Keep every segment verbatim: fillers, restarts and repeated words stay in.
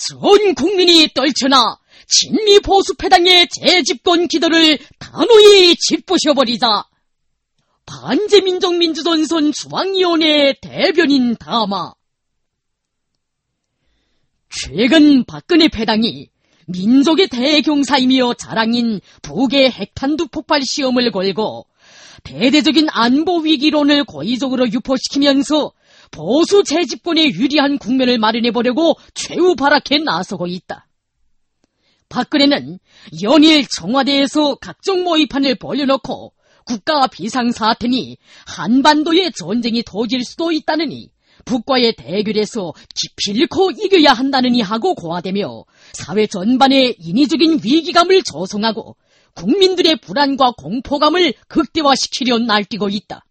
전 국민이 떨쳐나 친미 보수패당의 재집권 기도를 단호히 짓부셔버리자 반제민족민주전선 중앙위원회 대변인 담아 최근 박근혜 패당이 민족의 대경사이며 자랑인 북의 핵탄두 폭발 시험을 걸고 대대적인 안보 위기론을 고의적으로 유포시키면서 보수 재집권에 유리한 국면을 마련해보려고 최후발악해 나서고 있다. 박근혜는 연일 청와대에서 각종 모의판을 벌려놓고 국가 비상사태니 한반도의 전쟁이 터질 수도 있다느니 북과의 대결에서 기필코 이겨야 한다느니 하고 고화되며 사회 전반에 인위적인 위기감을 조성하고 국민들의 불안과 공포감을 극대화시키려 날뛰고 있다.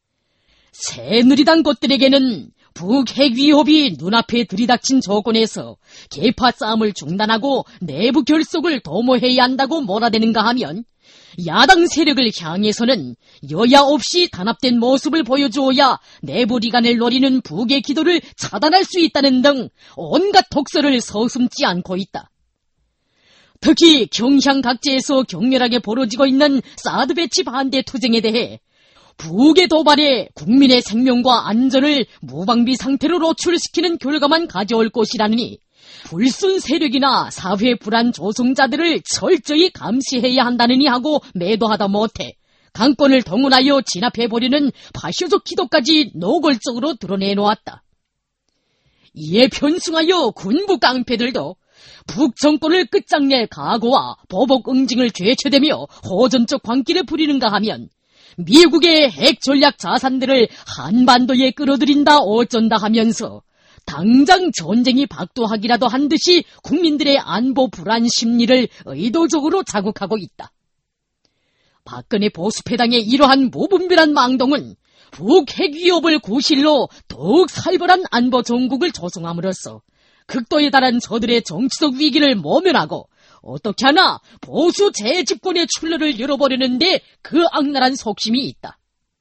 새누리당 것들에게는 북핵 위협이 눈앞에 들이닥친 조건에서 계파 싸움을 중단하고 내부 결속을 도모해야 한다고 몰아대는가 하면 야당 세력을 향해서는 여야 없이 단합된 모습을 보여주어야 내부 리간을 노리는 북의 기도를 차단할 수 있다는 등 온갖 독설을 서슴지 않고 있다. 특히 경향 각지에서 격렬하게 벌어지고 있는 사드 배치 반대 투쟁에 대해 북의 도발에 국민의 생명과 안전을 무방비 상태로 노출시키는 결과만 가져올 것이라느니 불순 세력이나 사회 불안 조성자들을 철저히 감시해야 한다느니 하고 매도하다 못해 강권을 동원하여 진압해버리는 파쇼적 기도까지 노골적으로 드러내놓았다. 이에 편승하여 군부 깡패들도 북정권을 끝장낼 각오와 보복 응징을 죄체되며 호전적 광기를 부리는가 하면 미국의 핵 전략 자산들을 한반도에 끌어들인다 어쩐다 하면서 당장 전쟁이 박도하기라도 한 듯이 국민들의 안보 불안 심리를 의도적으로 자극하고 있다. 박근혜 보수패당의 이러한 무분별한 망동은 북핵 위협을 구실로 더욱 살벌한 안보 정국을 조성함으로써 극도에 달한 저들의 정치적 위기를 모면하고 어떻게 하나 보수 재집권의 출路를 열어버리는데 그 악랄한 속심이 있다.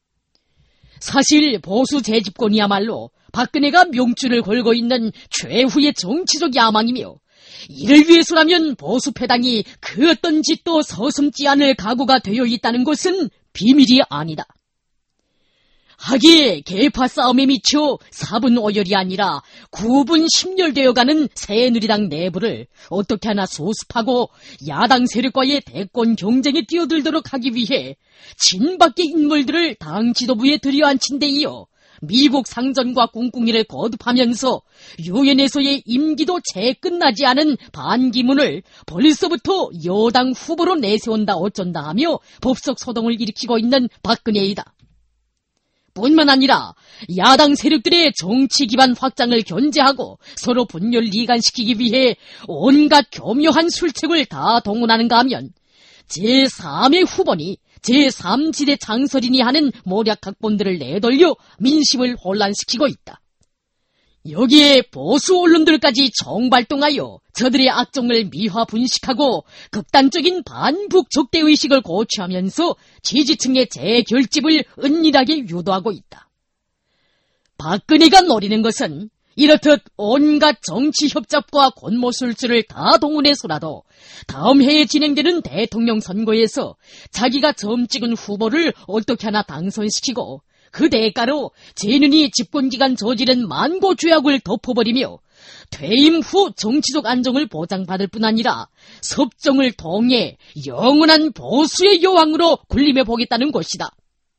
사실 보수 재집권이야말로 박근혜가 명줄을 걸고 있는 최후의 정치적 야망이며 이를 위해서라면 보수패당이 그 어떤 짓도 서슴지 않을 각오가 되어 있다는 것은 비밀이 아니다. 하기에 계파 싸움에 미쳐 사분 오열이 아니라 구분 심열되어가는 새누리당 내부를 어떻게 하나 소습하고 야당 세력과의 대권 경쟁에 뛰어들도록 하기 위해 친박계 인물들을 당 지도부에 들여앉힌 데 이어 미국 상전과 꿍꿍이를 거듭하면서 유엔에서의 임기도 채 끝나지 않은 반기문을 벌써부터 여당 후보로 내세운다 어쩐다 하며 법석 소동을 일으키고 있는 박근혜이다. 뿐만 아니라 야당 세력들의 정치 기반 확장을 견제하고 서로 분열 이간시키기 위해 온갖 교묘한 술책을 다 동원하는가 하면 제삼의 후보니 제삼 지대 장설이니 하는 모략 각본들을 내돌려 민심을 혼란시키고 있다. 여기에 보수 언론들까지 총발동하여 저들의 악종을 미화 분식하고 극단적인 반북 적대의식을 고취하면서 지지층의 재결집을 은밀하게 유도하고 있다. 박근혜가 노리는 것은 이렇듯 온갖 정치협잡과 권모술수를 다 동원해서라도 다음 해에 진행되는 대통령 선거에서 자기가 점 찍은 후보를 어떻게 하나 당선시키고 그 대가로 재윤이 집권기간 저지른 만고 죄악을 덮어버리며 퇴임 후 정치적 안정을 보장받을 뿐 아니라 섭정을 통해 영원한 보수의 여왕으로 군림해보겠다는 것이다.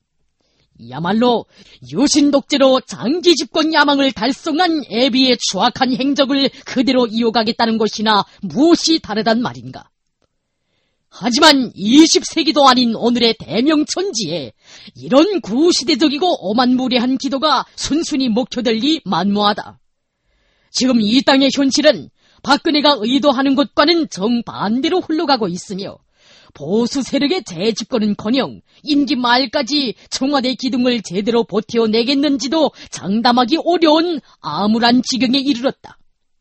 이야말로 유신독재로 장기 집권 야망을 달성한 애비의 추악한 행적을 그대로 이어가겠다는 것이나 무엇이 다르단 말인가. 하지만 이십 세기도 아닌 오늘의 대명천지에 이런 구시대적이고 오만무례한 기도가 순순히 먹혀들 리 만무하다. 지금 이 땅의 현실은 박근혜가 의도하는 것과는 정반대로 흘러가고 있으며 보수 세력의 재집권은커녕 임기 말까지 청와대 기둥을 제대로 버텨내겠는지도 장담하기 어려운 암울한 지경에 이르렀다.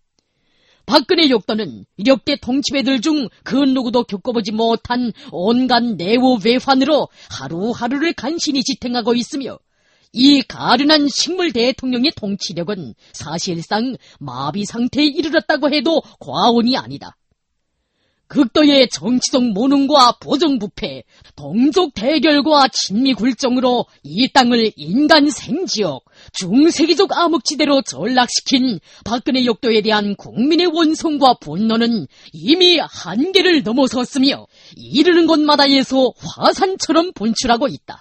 박근혜 역도는 역대 통치배들 중 그 누구도 겪어보지 못한 온갖 내후 외환으로 하루하루를 간신히 지탱하고 있으며 이 가련한 식물 대통령의 통치력은 사실상 마비 상태에 이르렀다고 해도 과언이 아니다. 극도의 정치적 모능과 부정부패, 동족 대결과 친미 굴종으로 이 땅을 인간 생지역, 중세기적 암흑지대로 전락시킨 박근혜 역도에 대한 국민의 원성과 분노는 이미 한계를 넘어섰으며 이르는 곳마다에서 화산처럼 분출하고 있다.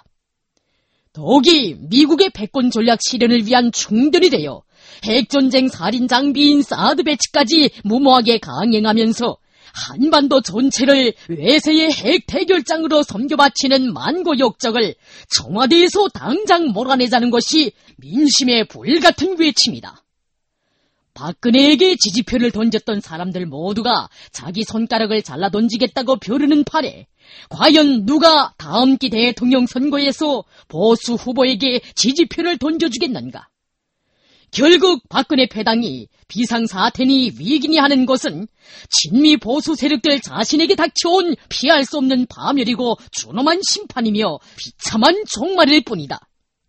더욱이 미국의 패권 전략 실현을 위한 충돌이 되어 핵전쟁 살인 장비인 사드 배치까지 무모하게 강행하면서 한반도 전체를 외세의 핵 대결장으로 섬겨바치는 만고 역적을 청와대에서 당장 몰아내자는 것이 민심의 불같은 외침이다. 박근혜에게 지지표를 던졌던 사람들 모두가 자기 손가락을 잘라 던지겠다고 벼르는 판에 과연 누가 다음 기 대통령 선거에서 보수 후보에게 지지표를 던져주겠는가? 결국 박근혜 패당이 비상사태니 위기니 하는 것은 친미 보수 세력들 자신에게 닥쳐온 피할 수 없는 파멸이고 준엄한 심판이며 비참한 종말일 뿐이다.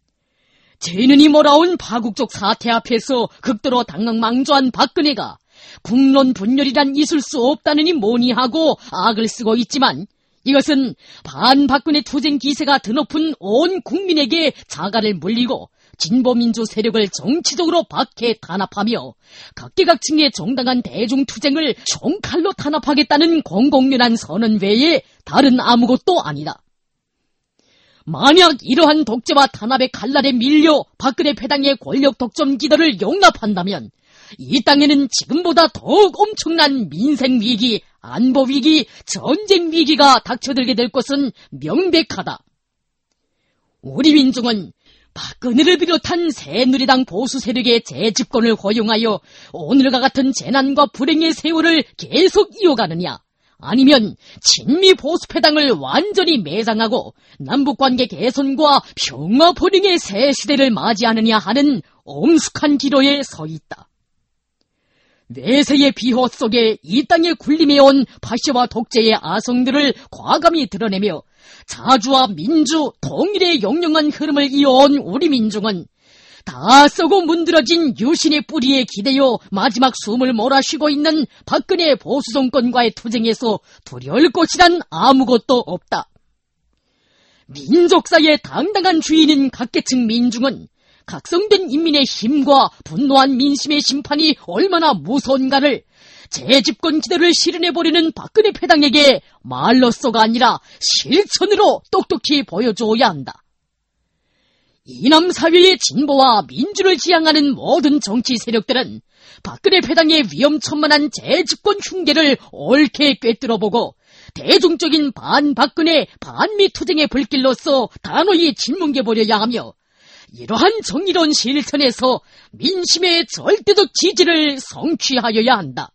재는이 몰아온 파국적 사태 앞에서 극도로 당황망조한 박근혜가 국론 분열이란 있을 수 없다느니 뭐니 하고 악을 쓰고 있지만 이것은 반박근혜 투쟁 기세가 드높은 온 국민에게 자갈을 물리고 진보민주 세력을 정치적으로 박해 탄압하며 각계각층의 정당한 대중투쟁을 총칼로 탄압하겠다는 공공연한 선언 외에 다른 아무것도 아니다. 만약 이러한 독재와 탄압의 칼날에 밀려 박근혜 패당의 권력 독점 기도를 용납한다면 이 땅에는 지금보다 더욱 엄청난 민생 위기, 안보 위기, 전쟁 위기가 닥쳐들게 될 것은 명백하다. 우리 민중은 박근혜를 비롯한 새누리당 보수 세력의 재집권을 허용하여 오늘과 같은 재난과 불행의 세월을 계속 이어가느냐, 아니면 친미 보수패당을 완전히 매장하고 남북관계 개선과 평화 번영의 새 시대를 맞이하느냐 하는 엄숙한 기로에 서 있다. 내세의 비호 속에 이 땅에 군림해온 파시와 독재의 아성들을 과감히 드러내며 자주와 민주, 통일의 영영한 흐름을 이어온 우리 민중은 다 썩어 문드러진 유신의 뿌리에 기대어 마지막 숨을 몰아쉬고 있는 박근혜 보수 정권과의 투쟁에서 두려울 것이란 아무것도 없다. 민족사의 당당한 주인인 각계층 민중은 각성된 인민의 힘과 분노한 민심의 심판이 얼마나 무서운가를 재집권 기대를 실현해버리는 박근혜 패당에게 말로써가 아니라 실천으로 똑똑히 보여줘야 한다. 이남 사회의 진보와 민주를 지향하는 모든 정치 세력들은 박근혜 패당의 위험천만한 재집권 흉계를 옳게 꿰뚫어보고 대중적인 반박근혜 반미 투쟁의 불길로서 단호히 질문해버려야 하며 이러한 정의로운 실천에서 민심의 절대적 지지를 성취하여야 한다.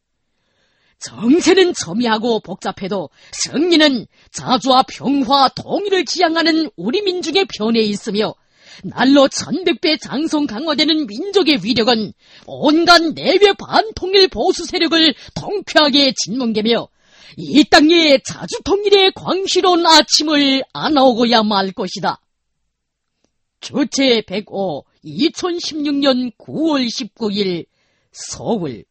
정세는 첨예하고 복잡해도 승리는 자주와 평화, 통일을 지향하는 우리 민중의 편에 있으며 날로 천백 배 장성 강화되는 민족의 위력은 온갖 내외 반통일 보수 세력을 통쾌하게 짓뭉개며 이 땅의 자주통일의 광시로운 아침을 안아오고야 말 것이다. 주체 백오 이천십육 년 구월 십구일 서울